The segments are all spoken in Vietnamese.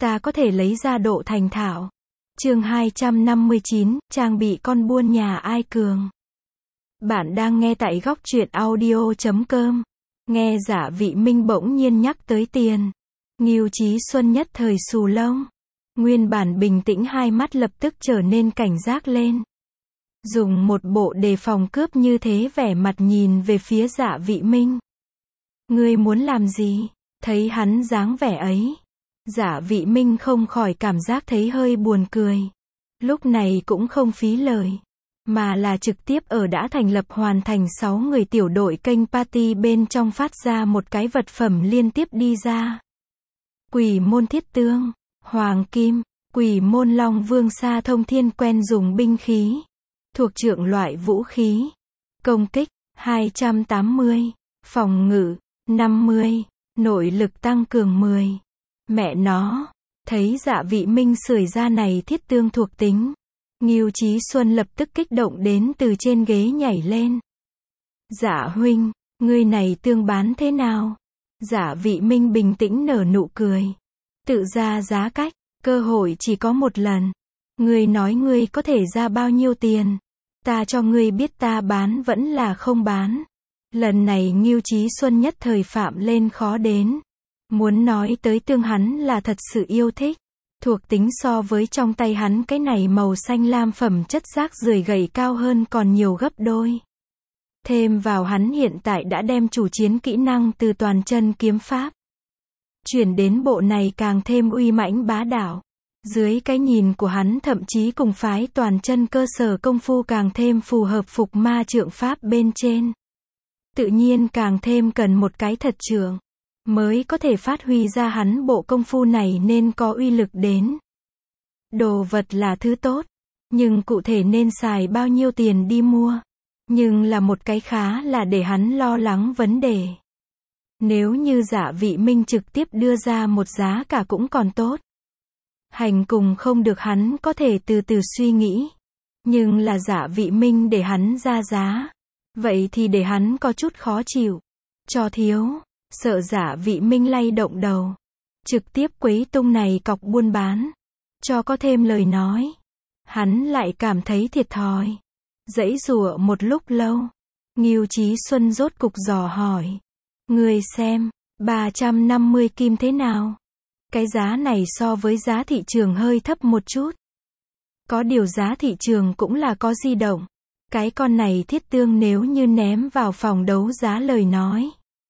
ta có thể lấy ra độ thành thạo. Chương 259, trang bị con buôn nhà ai cường. Bạn đang nghe tại góc truyện audio.com. Nghe Giả Vị Minh bỗng nhiên nhắc tới tiền. Ngưu Chí Xuân nhất thời xù lông. Nguyên bản bình tĩnh hai mắt lập tức trở nên cảnh giác lên. Dùng một bộ đề phòng cướp như thế vẻ mặt nhìn về phía Giả Vị Minh. Ngươi muốn làm gì? Thấy hắn dáng vẻ ấy. Giả Vị Minh không khỏi cảm giác thấy hơi buồn cười. Lúc này cũng không phí lời. Mà là trực tiếp ở đã thành lập hoàn thành 6 người tiểu đội kênh party bên trong phát ra một cái vật phẩm liên tiếp đi ra. Quỷ môn thiết tương, hoàng kim, quỷ môn long vương sa thông thiên quen dùng binh khí. Thuộc trượng loại vũ khí. Công kích, 280. Phòng ngự, 50. Nội lực tăng cường 10. Mẹ nó, thấy Dạ Vị Minh sưởi ra này thiết tương thuộc tính. Ngưu Chí Xuân lập tức kích động đến từ trên ghế nhảy lên. Dạ huynh, ngươi này tương bán thế nào? Dạ Vị Minh bình tĩnh nở nụ cười. Tự ra giá cách, cơ hội chỉ có một lần. Ngươi nói ngươi có thể ra bao nhiêu tiền? Ta cho ngươi biết ta bán vẫn là không bán. Lần này Ngưu Chí Xuân nhất thời phạm lên khó đến. Muốn nói tới tương hắn là thật sự yêu thích. Thuộc tính so với trong tay hắn cái này màu xanh lam phẩm chất rác rưởi gầy cao hơn còn nhiều gấp đôi. Thêm vào hắn hiện tại đã đem chủ chiến kỹ năng từ toàn chân kiếm pháp chuyển đến bộ này càng thêm uy mãnh bá đạo. Dưới cái nhìn của hắn thậm chí cùng phái toàn chân cơ sở công phu càng thêm phù hợp phục ma trượng pháp bên trên. Tự nhiên càng thêm cần một cái thật trượng mới có thể phát huy ra hắn bộ công phu này nên có uy lực đến. Đồ vật là thứ tốt, nhưng cụ thể nên xài bao nhiêu tiền đi mua, nhưng là một cái khá là để hắn lo lắng vấn đề. Nếu như Dạ Vị Minh trực tiếp đưa ra một giá cả cũng còn tốt. Hành cùng không được hắn có thể từ từ suy nghĩ. Nhưng là Dạ Vị Minh để hắn ra giá. Vậy thì để hắn có chút khó chịu. Cho thiếu. Sợ Dạ Vị Minh lay động đầu. Trực tiếp quấy tung này cọc buôn bán. Cho có thêm lời nói. Hắn lại cảm thấy thiệt thòi. Giãy giụa một lúc lâu. Ngưu Chí Xuân rốt cục dò hỏi. Người xem, 350 kim thế nào? Cái giá này so với giá thị trường hơi thấp một chút. Có điều giá thị trường cũng là có di động. Cái con này thiết tương nếu như ném vào phòng đấu giá lời nói.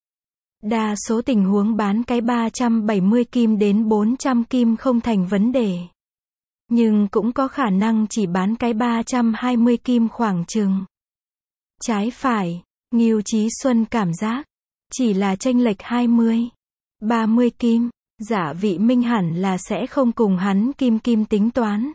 Đa số tình huống bán cái 370 kim đến 400 kim không thành vấn đề. Nhưng cũng có khả năng chỉ bán cái 320 kim khoảng chừng. Trái phải, Ngưu Chí Xuân cảm giác. Chỉ là chênh lệch 20, 30 kim. Giả Vị Minh hẳn là sẽ không cùng hắn kim tính toán.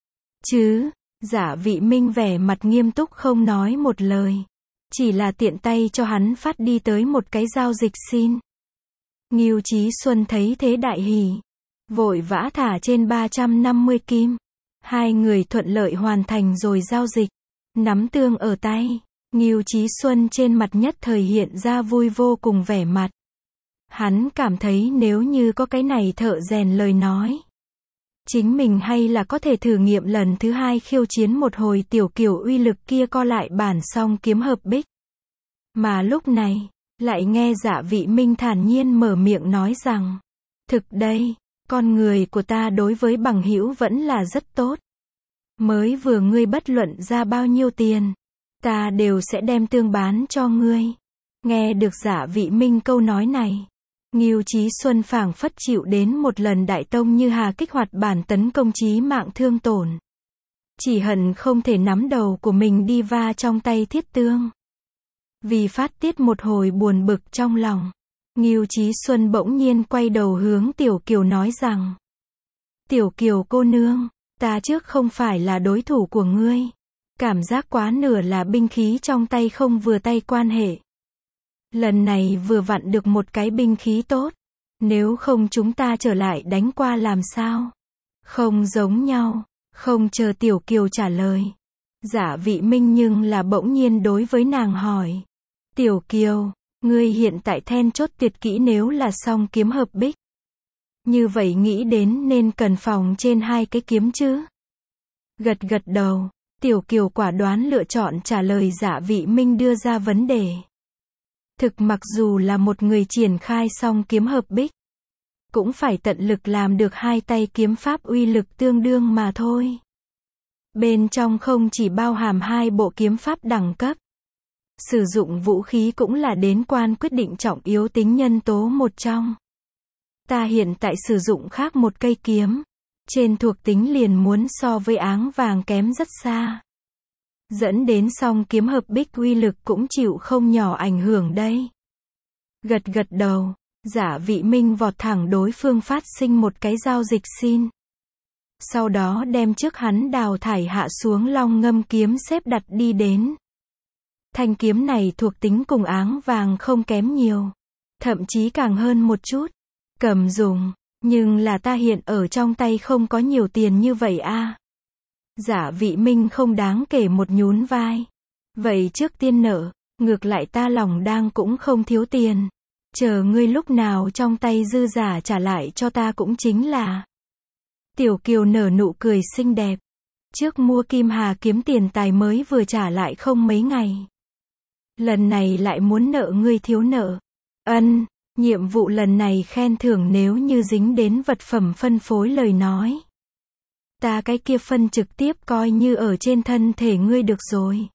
Chứ, Giả Vị Minh vẻ mặt nghiêm túc không nói một lời. Chỉ là tiện tay cho hắn phát đi tới một cái giao dịch xin. Ngưu Chí Xuân thấy thế đại hỉ. Vội vã thả trên 350 kim. Hai người thuận lợi hoàn thành rồi giao dịch. Nắm tương ở tay. Ngưu Chí Xuân trên mặt nhất thời hiện ra vui vô cùng vẻ mặt. Hắn cảm thấy nếu như có cái này thợ rèn lời nói. Chính mình hay là có thể thử nghiệm lần thứ hai khiêu chiến một hồi tiểu kiểu uy lực kia co lại bản song kiếm hợp bích. Mà lúc này, lại nghe Dạ Vị Minh thản nhiên mở miệng nói rằng. Thực đây, con người của ta đối với bằng hữu vẫn là rất tốt. Mới vừa ngươi bất luận ra bao nhiêu tiền. Ta đều sẽ đem tương bán cho ngươi. Nghe được Dạ Vị Minh câu nói này. Ngưu Chí Xuân phảng phất chịu đến một lần đại tông như hà kích hoạt bản tấn công chí mạng thương tổn. Chỉ hận không thể nắm đầu của mình đi va trong tay thiết tương. Vì phát tiết một hồi buồn bực trong lòng. Ngưu Chí Xuân bỗng nhiên quay đầu hướng Tiểu Kiều nói rằng. Tiểu Kiều cô nương, ta trước không phải là đối thủ của ngươi. Cảm giác quá nửa là binh khí trong tay không vừa tay quan hệ. Lần này vừa vặn được một cái binh khí tốt. Nếu không chúng ta trở lại đánh qua làm sao? Không giống nhau. Không chờ Tiểu Kiều trả lời. Giả Vị Minh nhưng là bỗng nhiên đối với nàng hỏi. Tiểu Kiều, ngươi hiện tại then chốt tuyệt kỹ nếu là song kiếm hợp bích. Như vậy nghĩ đến nên cần phòng trên 2 cái kiếm chứ. Gật gật đầu, Tiểu Kiều quả đoán lựa chọn trả lời Dạ Vị Minh đưa ra vấn đề. Thực mặc dù là một người triển khai song kiếm hợp bích, cũng phải tận lực làm được 2 tay kiếm pháp uy lực tương đương mà thôi. Bên trong không chỉ bao hàm 2 bộ kiếm pháp đẳng cấp. Sử dụng vũ khí cũng là đến quan quyết định trọng yếu tính nhân tố một trong. Ta hiện tại sử dụng khác một cây kiếm. Trên thuộc tính liền muốn so với áng vàng kém rất xa. Dẫn đến song kiếm hợp bích uy lực cũng chịu không nhỏ ảnh hưởng đây. Gật gật đầu, Dạ Vị Minh vọt thẳng đối phương phát sinh một cái giao dịch xin. Sau đó đem trước hắn đào thải hạ xuống long ngâm kiếm xếp đặt đi đến. Thanh kiếm này thuộc tính cùng áng vàng không kém nhiều. Thậm chí càng hơn một chút. Cầm dùng, nhưng là ta hiện ở trong tay không có nhiều tiền như vậy a. Dạ Vị Minh không đáng kể một nhún vai. Vậy trước tiên nợ, ngược lại ta lòng đang cũng không thiếu tiền. Chờ ngươi lúc nào trong tay dư giả trả lại cho ta cũng chính là. Tiểu Kiều nở nụ cười xinh đẹp. Trước mua Kim Hà kiếm tiền tài mới vừa trả lại không mấy ngày. Lần này lại muốn nợ ngươi thiếu nợ. Ân, nhiệm vụ lần này khen thưởng nếu như dính đến vật phẩm phân phối lời nói. Ta cái kia phân trực tiếp coi như ở trên thân thể ngươi được rồi.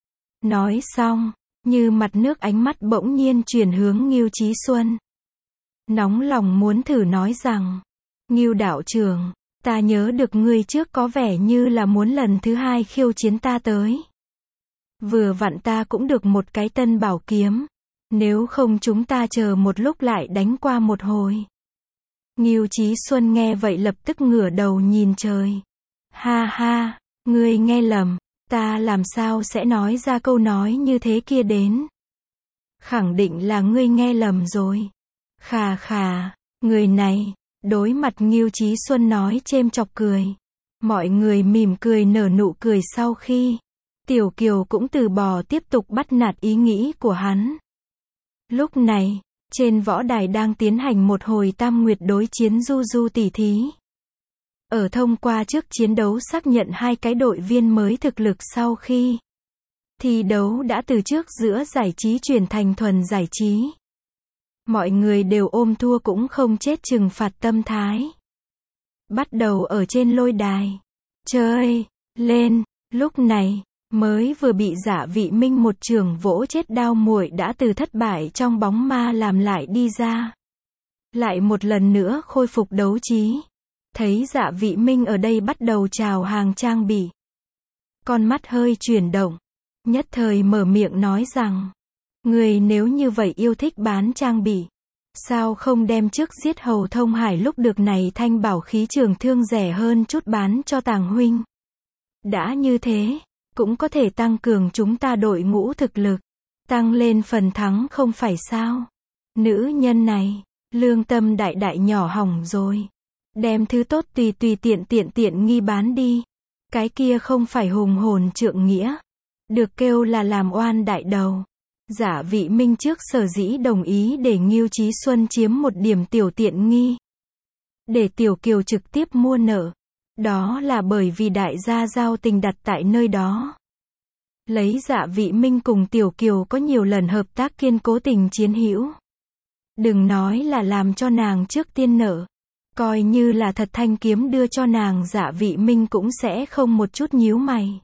Nói xong, như mặt nước ánh mắt bỗng nhiên chuyển hướng Ngưu Chí Xuân. Nóng lòng muốn thử nói rằng, Ngưu đạo trưởng, ta nhớ được ngươi trước có vẻ như là muốn lần thứ 2 khiêu chiến ta tới. Vừa vặn ta cũng được một cái tân bảo kiếm. Nếu không chúng ta chờ một lúc lại đánh qua một hồi. Ngưu Chí Xuân nghe vậy lập tức ngửa đầu nhìn trời. Ha ha, ngươi nghe lầm, ta làm sao sẽ nói ra câu nói như thế kia đến. Khẳng định là ngươi nghe lầm rồi. Khà khà, người này, đối mặt Ngưu Chí Xuân nói chêm chọc cười. Mọi người mỉm cười nở nụ cười sau khi. Tiểu Kiều cũng từ bỏ tiếp tục bắt nạt ý nghĩ của hắn. Lúc này, trên võ đài đang tiến hành một hồi tam nguyệt đối chiến du du tỉ thí. Ở thông qua trước chiến đấu xác nhận 2 cái đội viên mới thực lực sau khi thi đấu đã từ trước giữa giải trí chuyển thành thuần giải trí. Mọi người đều ôm thua cũng không chết trừng phạt tâm thái. Bắt đầu ở trên lôi đài. Chơi, lên, lúc này. Mới vừa bị Dạ Vị Minh một trường vỗ chết đao muội đã từ thất bại trong bóng ma làm lại đi ra. Lại một lần nữa khôi phục đấu trí. Thấy Dạ Vị Minh ở đây bắt đầu chào hàng trang bị. Con mắt hơi chuyển động. Nhất thời mở miệng nói rằng. Người nếu như vậy yêu thích bán trang bị. Sao không đem trước giết hầu thông hải lúc được này thanh bảo khí trường thương rẻ hơn chút bán cho Tàng huynh. Đã như thế. Cũng có thể tăng cường chúng ta đội ngũ thực lực. Tăng lên phần thắng không phải sao. Nữ nhân này, lương tâm đại đại nhỏ hỏng rồi. Đem thứ tốt tùy tiện nghi bán đi. Cái kia không phải hùng hồn trượng nghĩa. Được kêu là làm oan đại đầu. Dạ Vị Minh trước sở dĩ đồng ý để Ngưu Chí Xuân chiếm một điểm tiểu tiện nghi. Để Tiểu Kiều trực tiếp mua nợ. Đó là bởi vì đại gia giao tình đặt tại nơi đó. Lấy Dạ Vị Minh cùng Tiểu Kiều có nhiều lần hợp tác kiên cố tình chiến hữu. Đừng nói là làm cho nàng trước tiên nợ. Coi như là thật thanh kiếm đưa cho nàng Dạ Vị Minh cũng sẽ không một chút nhíu mày.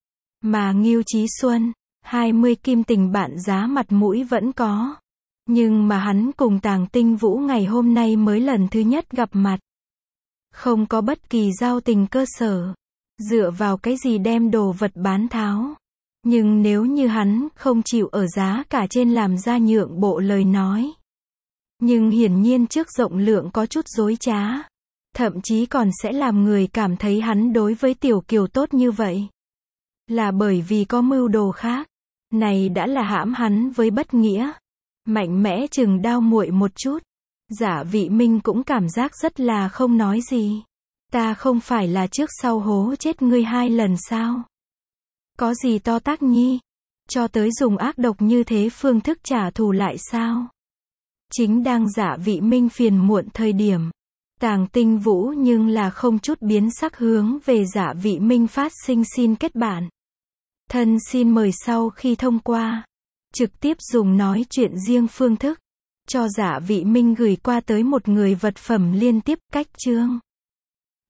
Mà Ngưu Chí Xuân, 20 kim tình bạn giá mặt mũi vẫn có. Nhưng mà hắn cùng Tàng Tinh Vũ ngày hôm nay mới lần thứ nhất gặp mặt. Không có bất kỳ giao tình cơ sở. Dựa vào cái gì đem đồ vật bán tháo. Nhưng nếu như hắn không chịu ở giá cả trên làm ra nhượng bộ lời nói. Nhưng hiển nhiên trước rộng lượng có chút dối trá. Thậm chí còn sẽ làm người cảm thấy hắn đối với Tiểu Kiều tốt như vậy. Là bởi vì có mưu đồ khác. Này đã là hãm hắn với bất nghĩa. Mạnh mẽ chừng đao muội một chút. Dạ Vị Minh cũng cảm giác rất là không nói gì. Ta không phải là trước sau hố chết ngươi 2 lần sao? Có gì to tác nhi? Cho tới dùng ác độc như thế phương thức trả thù lại sao? Chính đang Dạ Vị Minh phiền muộn thời điểm. Tàng Tinh Vũ nhưng là không chút biến sắc hướng về Dạ Vị Minh phát sinh xin kết bạn. Thân xin mời sau khi thông qua, trực tiếp dùng nói chuyện riêng phương thức, cho Dạ Vị Minh gửi qua tới một người vật phẩm liên tiếp, cách chương.